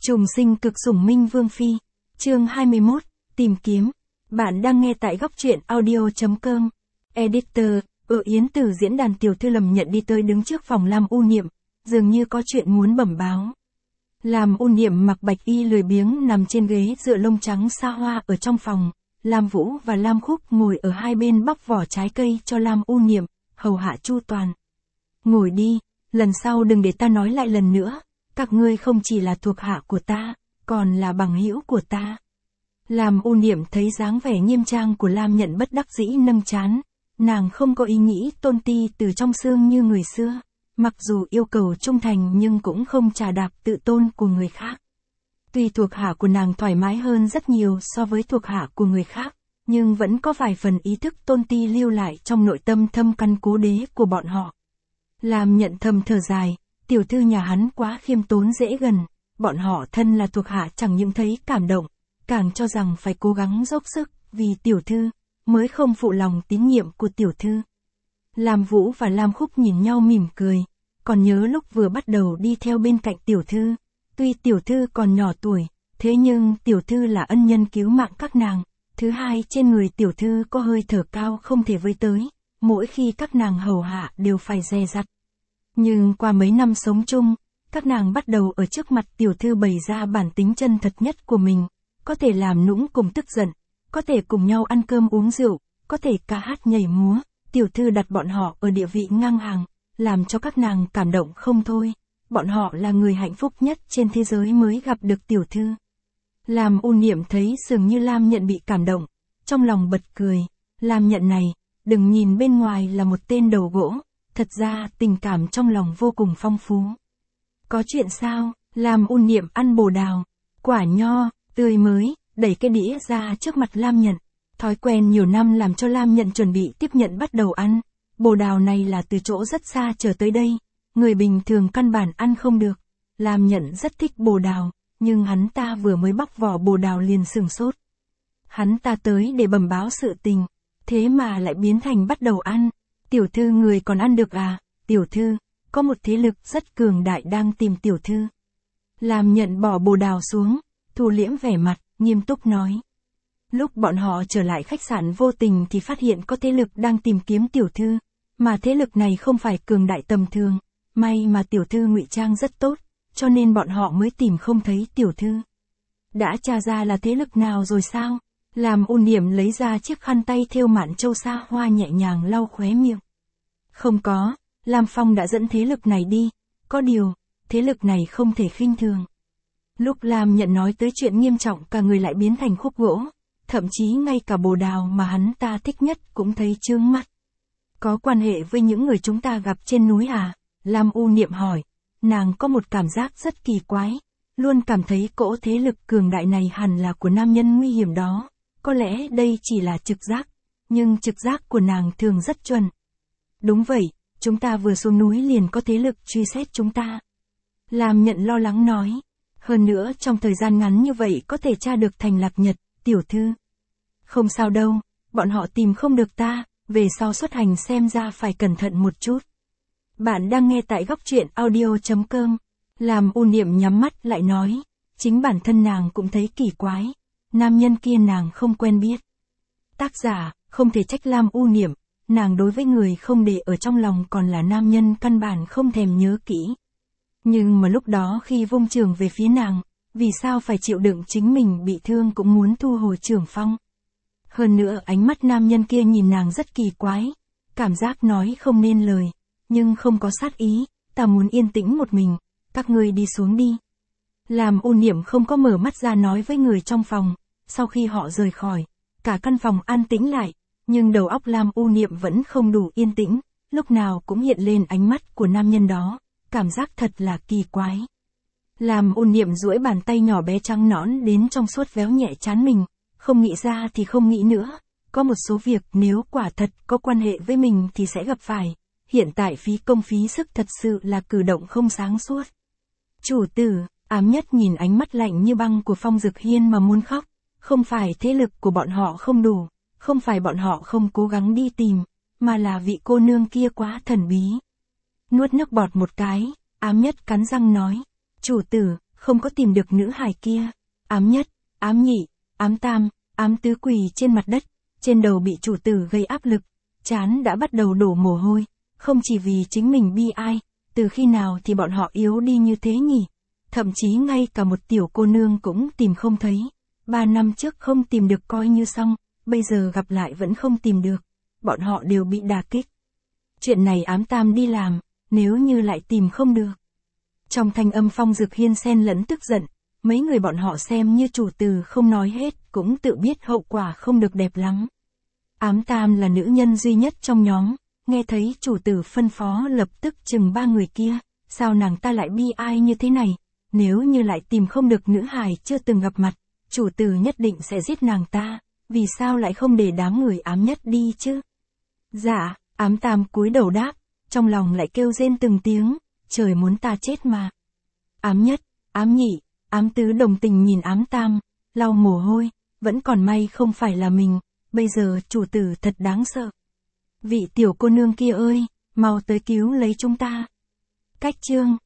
Trùng sinh cực sủng Minh Vương Phi. Chương 21, tìm kiếm. Bạn đang nghe tại góc truyện audio.com. Editor, Yến từ diễn đàn tiểu thư Lâm Nhận đi tới đứng trước phòng Lam U Niệm, dường như có chuyện muốn bẩm báo. Lam U Niệm mặc bạch y lười biếng nằm trên ghế dựa lông trắng xa hoa ở trong phòng. Lam Vũ và Lam Khúc ngồi ở hai bên bóc vỏ trái cây cho Lam U Niệm, hầu hạ chu toàn. Ngồi đi, lần sau đừng để ta nói lại lần nữa. Các ngươi không chỉ là thuộc hạ của ta, còn là bằng hữu của ta. Lam U Niệm thấy dáng vẻ nghiêm trang của Lam Nhận bất đắc dĩ nâng trán. Nàng không có ý nghĩ tôn ti từ trong xương như người xưa. Mặc dù yêu cầu trung thành nhưng cũng không trà đạp tự tôn của người khác. Tuy thuộc hạ của nàng thoải mái hơn rất nhiều so với thuộc hạ của người khác, nhưng vẫn có vài phần ý thức tôn ti lưu lại trong nội tâm thâm căn cố đế của bọn họ. Lam Nhận thầm thở dài, tiểu thư nhà hắn quá khiêm tốn dễ gần, bọn họ thân là thuộc hạ chẳng những thấy cảm động, càng cho rằng phải cố gắng dốc sức, vì tiểu thư, mới không phụ lòng tín nhiệm của tiểu thư. Lam Vũ và Lam Khúc nhìn nhau mỉm cười, còn nhớ lúc vừa bắt đầu đi theo bên cạnh tiểu thư, tuy tiểu thư còn nhỏ tuổi, thế nhưng tiểu thư là ân nhân cứu mạng các nàng, thứ hai trên người tiểu thư có hơi thở cao không thể với tới, mỗi khi các nàng hầu hạ đều phải dè dặt. Nhưng qua mấy năm sống chung, các nàng bắt đầu ở trước mặt tiểu thư bày ra bản tính chân thật nhất của mình, có thể làm nũng cùng tức giận, có thể cùng nhau ăn cơm uống rượu, có thể ca hát nhảy múa, tiểu thư đặt bọn họ ở địa vị ngang hàng, làm cho các nàng cảm động không thôi, bọn họ là người hạnh phúc nhất trên thế giới mới gặp được tiểu thư. Lam U Niệm thấy dường như Lam Nhận bị cảm động, trong lòng bật cười, Lam Nhận này, đừng nhìn bên ngoài là một tên đầu gỗ. Thật ra tình cảm trong lòng vô cùng phong phú. Có chuyện sao? Lam U Niệm ăn bồ đào, quả nho, tươi mới, đẩy cái đĩa ra trước mặt Lam Nhận. Thói quen nhiều năm làm cho Lam Nhận chuẩn bị tiếp nhận bắt đầu ăn. Bồ đào này là từ chỗ rất xa trở tới đây. Người bình thường căn bản ăn không được. Lam Nhận rất thích bồ đào, nhưng hắn ta vừa mới bóc vỏ bồ đào liền sửng sốt. Hắn ta tới để bẩm báo sự tình, thế mà lại biến thành bắt đầu ăn. Tiểu thư người còn ăn được à? Tiểu thư, có một thế lực rất cường đại đang tìm tiểu thư. Lam Nhận bỏ bồ đào xuống, thu liễm vẻ mặt, nghiêm túc nói. Lúc bọn họ trở lại khách sạn vô tình thì phát hiện có thế lực đang tìm kiếm tiểu thư, mà thế lực này không phải cường đại tầm thường, may mà tiểu thư ngụy trang rất tốt, cho nên bọn họ mới tìm không thấy tiểu thư. Đã tra ra là thế lực nào rồi sao? Lam U Niệm lấy ra chiếc khăn tay thêu mạn châu sa hoa nhẹ nhàng lau khóe miệng. Không có, Lam Phong đã dẫn thế lực này đi, có điều, thế lực này không thể khinh thường. Lúc Lam Nhận nói tới chuyện nghiêm trọng cả người lại biến thành khúc gỗ, thậm chí ngay cả bồ đào mà hắn ta thích nhất cũng thấy chướng mắt. Có quan hệ với những người chúng ta gặp trên núi à? Lam U Niệm hỏi, nàng có một cảm giác rất kỳ quái, luôn cảm thấy cỗ thế lực cường đại này hẳn là của nam nhân nguy hiểm đó. Có lẽ đây chỉ là trực giác, nhưng trực giác của nàng thường rất chuẩn. Đúng vậy, chúng ta vừa xuống núi liền có thế lực truy xét chúng ta. Lam Nhận lo lắng nói. Hơn nữa trong thời gian ngắn như vậy có thể tra được Thành Lạc Nhật, tiểu thư. Không sao đâu, bọn họ tìm không được ta, về sau xuất hành xem ra phải cẩn thận một chút. Bạn đang nghe tại góc truyện audio.com. Lam U Niệm nhắm mắt lại nói. Chính bản thân nàng cũng thấy kỳ quái. Nam nhân kia nàng không quen biết. Tác giả, không thể trách Lam U Niệm, nàng đối với người không để ở trong lòng còn là nam nhân căn bản không thèm nhớ kỹ. Nhưng mà lúc đó khi vung trường về phía nàng, vì sao phải chịu đựng chính mình bị thương cũng muốn thu hồi trường phong. Hơn nữa ánh mắt nam nhân kia nhìn nàng rất kỳ quái, cảm giác nói không nên lời, nhưng không có sát ý, ta muốn yên tĩnh một mình, các ngươi đi xuống đi. Lam U Niệm không có mở mắt ra nói với người trong phòng. Sau khi họ rời khỏi, cả căn phòng an tĩnh lại, nhưng đầu óc Lam U Niệm vẫn không đủ yên tĩnh, lúc nào cũng hiện lên ánh mắt của nam nhân đó, cảm giác thật là kỳ quái. Lam U Niệm duỗi bàn tay nhỏ bé trắng nõn đến trong suốt véo nhẹ trán mình, không nghĩ ra thì không nghĩ nữa, có một số việc nếu quả thật có quan hệ với mình thì sẽ gặp phải, hiện tại phí công phí sức thật sự là cử động không sáng suốt. Chủ tử, Ám Nhất nhìn ánh mắt lạnh như băng của Phong Dực Hiên mà muốn khóc. Không phải thế lực của bọn họ không đủ, không phải bọn họ không cố gắng đi tìm, mà là vị cô nương kia quá thần bí. Nuốt nước bọt một cái, Ám Nhất cắn răng nói, chủ tử, không có tìm được nữ hài kia. Ám nhất, ám nhị, ám tam, ám tứ quỳ trên mặt đất, trên đầu bị chủ tử gây áp lực, trán đã bắt đầu đổ mồ hôi, không chỉ vì chính mình bi ai, từ khi nào thì bọn họ yếu đi như thế nhỉ? Thậm chí ngay cả một tiểu cô nương cũng tìm không thấy. 3 năm trước không tìm được coi như xong, bây giờ gặp lại vẫn không tìm được. Bọn họ đều bị đả kích. Chuyện này ám tam đi làm, nếu như lại tìm không được. Trong thanh âm Phong Dực Hiên xen lẫn tức giận, mấy người bọn họ xem như chủ tử không nói hết cũng tự biết hậu quả không được đẹp lắm. Ám tam là nữ nhân duy nhất trong nhóm, nghe thấy chủ tử phân phó lập tức chừng 3 người kia, sao nàng ta lại bi ai như thế này, nếu như lại tìm không được nữ hài chưa từng gặp mặt, chủ tử nhất định sẽ giết nàng ta, vì sao lại không để đám người ám nhất đi chứ? Dạ, ám tam cúi đầu đáp, trong lòng lại kêu rên từng tiếng, trời muốn ta chết mà. Ám nhất, ám nhị, ám tứ đồng tình nhìn ám tam, lau mồ hôi, vẫn còn may không phải là mình, bây giờ chủ tử thật đáng sợ. Vị tiểu cô nương kia ơi, mau tới cứu lấy chúng ta. Cách chương